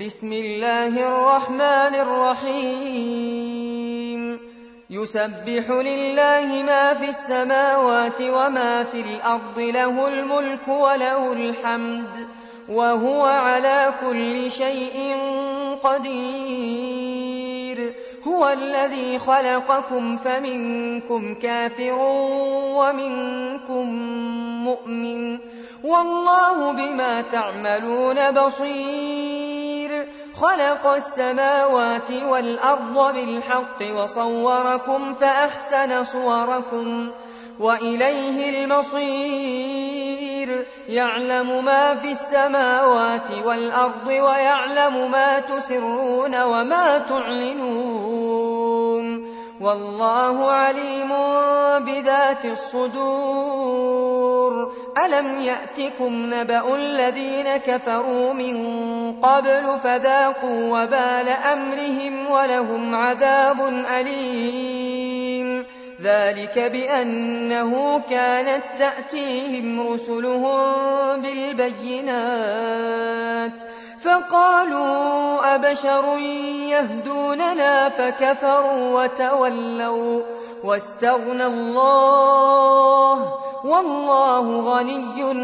بسم الله الرحمن الرحيم يسبح لله ما في السماوات وما في الأرض له الملك وله الحمد وهو على كل شيء قدير هو الذي خلقكم فمنكم كافر ومنكم مؤمن والله بما تعملون بصير خلق السماوات والأرض بالحق وصوركم فأحسن صوركم وإليه المصير يعلم ما في السماوات والأرض ويعلم ما تسرون وما تعلنون والله عليم بذات الصدور ألم يأتكم نبأ الذين كفروا من قبل فذاقوا وبال أمرهم ولهم عذاب أليم ذلك بأنه كانت تأتيهم رسلهم بالبينات فقالوا أبشر يهدوننا فكفروا وتولوا واستغنى الله والله غني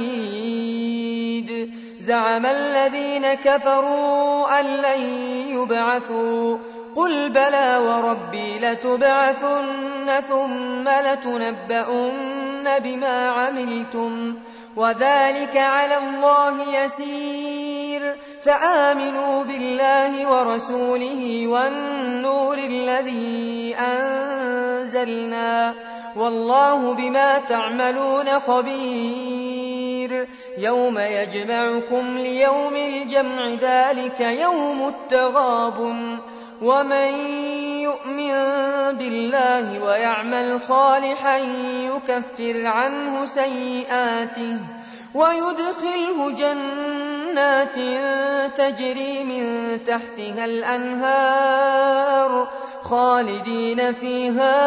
حميد زعم الذين كفروا أن لن يبعثوا قل بلى وربي لتبعثن ثم لتنبؤن بما عملتم وذلك على الله يسير فآمنوا بالله ورسوله والنور الذي أنزلنا والله بما تعملون خبير يوم يجمعكم ليوم الجمع ذلك يوم التغابن ومن يؤمن بالله ويعمل صالحا يكفر عنه سيئاته ويدخله جنات تجري من تحتها الأنهار خالدين فيها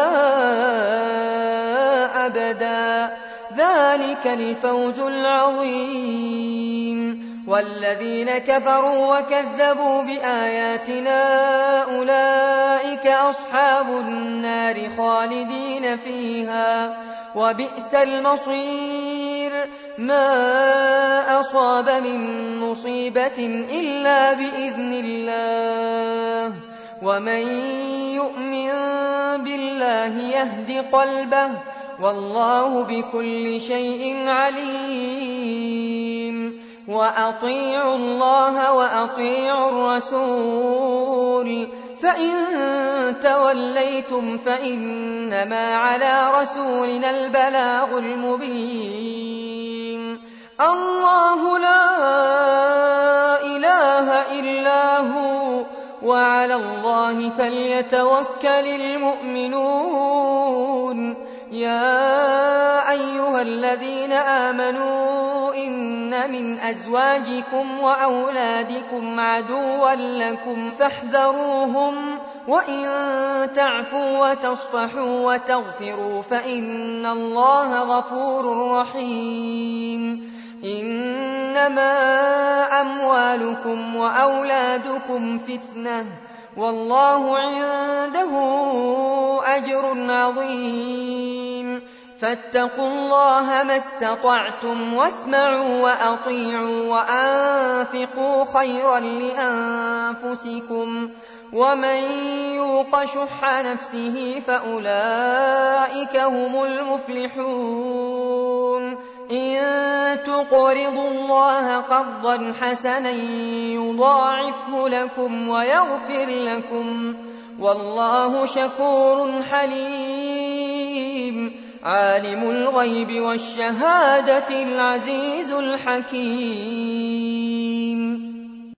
أبدا ذلك الفوز العظيم والذين كفروا وكذبوا بآياتنا أولئك أصحاب النار خالدين فيها وبئس المصير ما أصاب من مصيبة إلا بإذن الله ومن يؤمن بالله يهد قلبه والله بكل شيء عليم وأطيعوا الله وأطيعوا الرسول فإن توليتم فإنما على رسولنا البلاغ المبين الله لا إله إلا هو وعلى الله فليتوكل المؤمنون يا أيها الذين آمنوا إن من أزواجكم وأولادكم عدوا لكم فاحذروهم وإن تعفوا وتصفحوا وتغفروا فإن الله غفور رحيم إنما أموالكم وأولادكم فتنة والله عنده أجر عظيم فاتقوا الله ما استطعتم واسمعوا وأطيعوا وأنفقوا خيرا لأنفسكم ومن يوق شح نفسه فأولئك هم المفلحون إن تقرضوا الله قرضا حسنا يضاعفه لكم ويغفر لكم والله شكور حليم عالم الغيب والشهادة العزيز الحكيم